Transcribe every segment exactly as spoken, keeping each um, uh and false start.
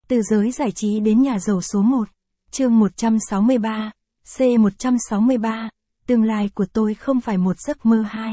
Từ giới giải trí đến nhà giàu số một. Chương một trăm sáu mươi ba, C một trăm sáu mươi ba, tương lai của tôi không phải một giấc mơ hai.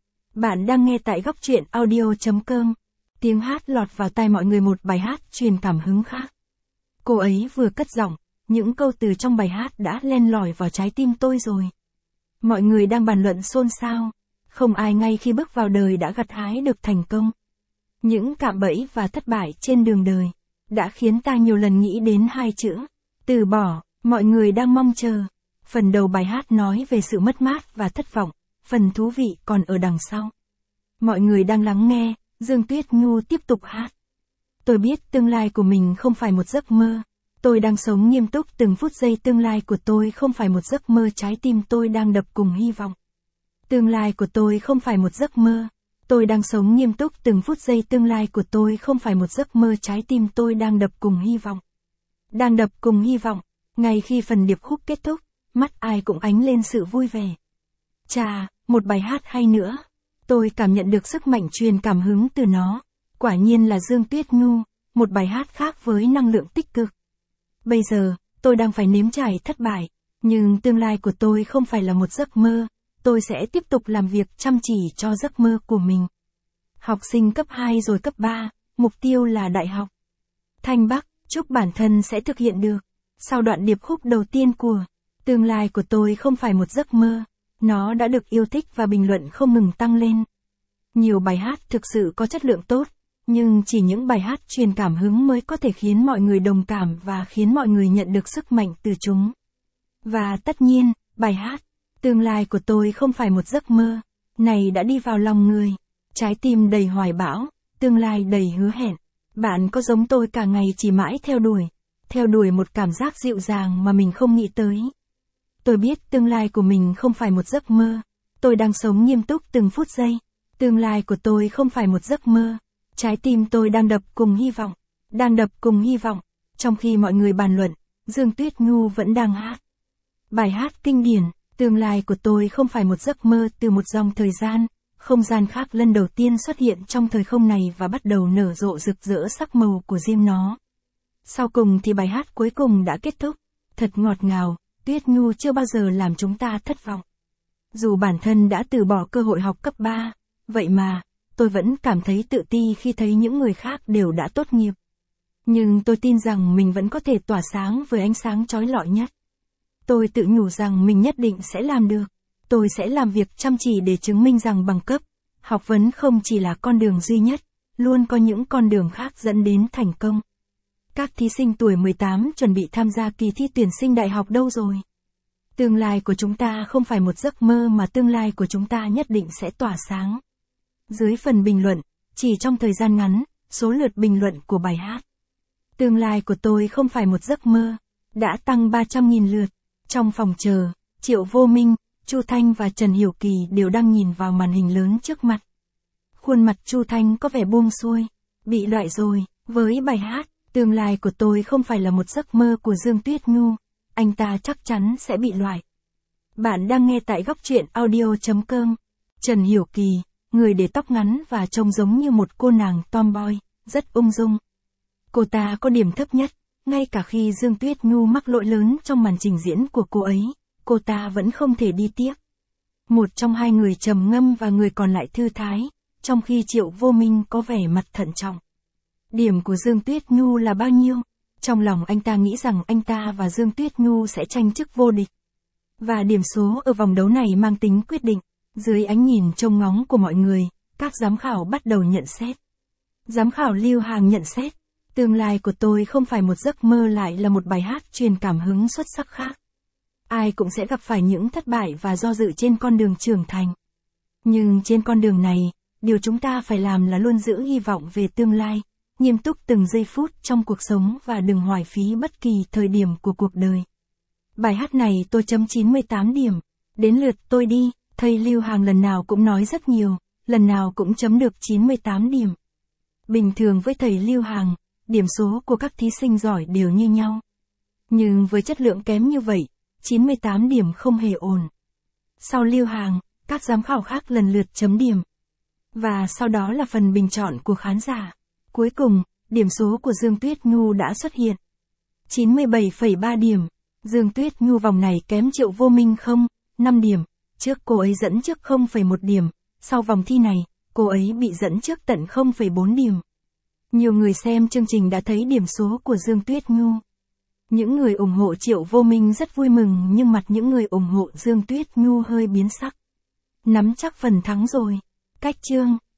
Bạn đang nghe tại góc truyện audio chấm com. Tiếng hát lọt vào tai mọi người, một bài hát truyền cảm hứng khác. Cô ấy vừa cất giọng, những câu từ trong bài hát đã len lỏi vào trái tim tôi rồi. Mọi người đang bàn luận xôn xao. Không ai ngay khi bước vào đời đã gặt hái được thành công. Những cạm bẫy và thất bại trên đường đời đã khiến ta nhiều lần nghĩ đến hai chữ từ bỏ. Mọi người đang mong chờ. Phần đầu bài hát nói về sự mất mát và thất vọng, phần thú vị còn ở đằng sau. Mọi người đang lắng nghe, Dương Tuyết Nhu tiếp tục hát. Tôi biết tương lai của mình không phải một giấc mơ. Tôi đang sống nghiêm túc từng phút giây, tương lai của tôi không phải một giấc mơ, trái tim tôi đang đập cùng hy vọng. Tương lai của tôi không phải một giấc mơ. Tôi đang sống nghiêm túc từng phút giây, tương lai của tôi không phải một giấc mơ, trái tim tôi đang đập cùng hy vọng. Đang đập cùng hy vọng. Ngay khi phần điệp khúc kết thúc, mắt ai cũng ánh lên sự vui vẻ. Chà, một bài hát hay nữa. Tôi cảm nhận được sức mạnh truyền cảm hứng từ nó. Quả nhiên là Dương Tuyết Nhu, một bài hát khác với năng lượng tích cực. Bây giờ, tôi đang phải nếm trải thất bại, nhưng tương lai của tôi không phải là một giấc mơ. Tôi sẽ tiếp tục làm việc chăm chỉ cho giấc mơ của mình. Học sinh cấp hai rồi cấp ba, mục tiêu là đại học. Thanh Bắc, chúc bản thân sẽ thực hiện được. Sau đoạn điệp khúc đầu tiên của tương lai của tôi không phải một giấc mơ, nó đã được yêu thích và bình luận không ngừng tăng lên. Nhiều bài hát thực sự có chất lượng tốt, nhưng chỉ những bài hát truyền cảm hứng mới có thể khiến mọi người đồng cảm và khiến mọi người nhận được sức mạnh từ chúng. Và tất nhiên, bài hát tương lai của tôi không phải một giấc mơ này đã đi vào lòng người. Trái tim đầy hoài bão, tương lai đầy hứa hẹn. Bạn có giống tôi cả ngày chỉ mãi theo đuổi, theo đuổi một cảm giác dịu dàng mà mình không nghĩ tới. Tôi biết tương lai của mình không phải một giấc mơ. Tôi đang sống nghiêm túc từng phút giây. Tương lai của tôi không phải một giấc mơ. Trái tim tôi đang đập cùng hy vọng. Đang đập cùng hy vọng. Trong khi mọi người bàn luận, Dương Tuyết Nhu vẫn đang hát. Bài hát kinh điển, tương lai của tôi không phải một giấc mơ, từ một dòng thời gian, không gian khác lần đầu tiên xuất hiện trong thời không này và bắt đầu nở rộ rực rỡ sắc màu của riêng nó. Sau cùng thì bài hát cuối cùng đã kết thúc. Thật ngọt ngào, Tuyết Nhu chưa bao giờ làm chúng ta thất vọng. Dù bản thân đã từ bỏ cơ hội học cấp ba, vậy mà, tôi vẫn cảm thấy tự ti khi thấy những người khác đều đã tốt nghiệp. Nhưng tôi tin rằng mình vẫn có thể tỏa sáng với ánh sáng chói lọi nhất. Tôi tự nhủ rằng mình nhất định sẽ làm được. Tôi sẽ làm việc chăm chỉ để chứng minh rằng bằng cấp, học vấn không chỉ là con đường duy nhất, luôn có những con đường khác dẫn đến thành công. Các thí sinh tuổi mười tám chuẩn bị tham gia kỳ thi tuyển sinh đại học đâu rồi? Tương lai của chúng ta không phải một giấc mơ mà tương lai của chúng ta nhất định sẽ tỏa sáng. Dưới phần bình luận, chỉ trong thời gian ngắn, số lượt bình luận của bài hát tương lai của tôi không phải một giấc mơ đã tăng ba trăm nghìn lượt. Trong phòng chờ, Triệu Vô Minh, Chu Thanh và Trần Hiểu Kỳ đều đang nhìn vào màn hình lớn trước mặt. Khuôn mặt Chu Thanh có vẻ buông xuôi, bị loại rồi, với bài hát tương lai của tôi không phải là một giấc mơ của Dương Tuyết Nhu, anh ta chắc chắn sẽ bị loại. Bạn đang nghe tại góc truyện audio chấm com. Trần Hiểu Kỳ, người để tóc ngắn và trông giống như một cô nàng tomboy, rất ung dung. Cô ta có điểm thấp nhất, ngay cả khi Dương Tuyết Nhu mắc lỗi lớn trong màn trình diễn của cô ấy, cô ta vẫn không thể đi tiếp. Một trong hai người trầm ngâm và người còn lại thư thái, trong khi Triệu Vô Minh có vẻ mặt thận trọng. Điểm của Dương Tuyết Nhu là bao nhiêu? Trong lòng anh ta nghĩ rằng anh ta và Dương Tuyết Nhu sẽ tranh chức vô địch. Và điểm số ở vòng đấu này mang tính quyết định. Dưới ánh nhìn trông ngóng của mọi người, các giám khảo bắt đầu nhận xét. Giám khảo Lưu Hàng nhận xét, tương lai của tôi không phải một giấc mơ lại là một bài hát truyền cảm hứng xuất sắc khác. Ai cũng sẽ gặp phải những thất bại và do dự trên con đường trưởng thành. Nhưng trên con đường này, điều chúng ta phải làm là luôn giữ hy vọng về tương lai, nghiêm túc từng giây phút trong cuộc sống và đừng hoài phí bất kỳ thời điểm của cuộc đời. Bài hát này tôi chấm chín mươi tám điểm. Đến lượt tôi đi, thầy Lưu Hàng lần nào cũng nói rất nhiều, lần nào cũng chấm được chín mươi tám điểm. Bình thường với thầy Lưu Hàng, điểm số của các thí sinh giỏi đều như nhau. Nhưng với chất lượng kém như vậy, chín mươi tám điểm không hề ổn. Sau Lưu Hàng, các giám khảo khác lần lượt chấm điểm. Và sau đó là phần bình chọn của khán giả. Cuối cùng, Điểm số của Dương Tuyết Nhu đã xuất hiện. chín mươi bảy phẩy ba điểm. Dương Tuyết Nhu vòng này kém Triệu Vô Minh không, năm điểm. Trước cô ấy dẫn trước không phẩy một điểm. Sau vòng thi này, cô ấy bị dẫn trước tận không phẩy bốn điểm. Nhiều người xem chương trình đã thấy điểm số của Dương Tuyết Nhu. Những người ủng hộ Triệu Vô Minh rất vui mừng nhưng mặt những người ủng hộ Dương Tuyết Nhu hơi biến sắc. Nắm chắc phần thắng rồi. Cách chương.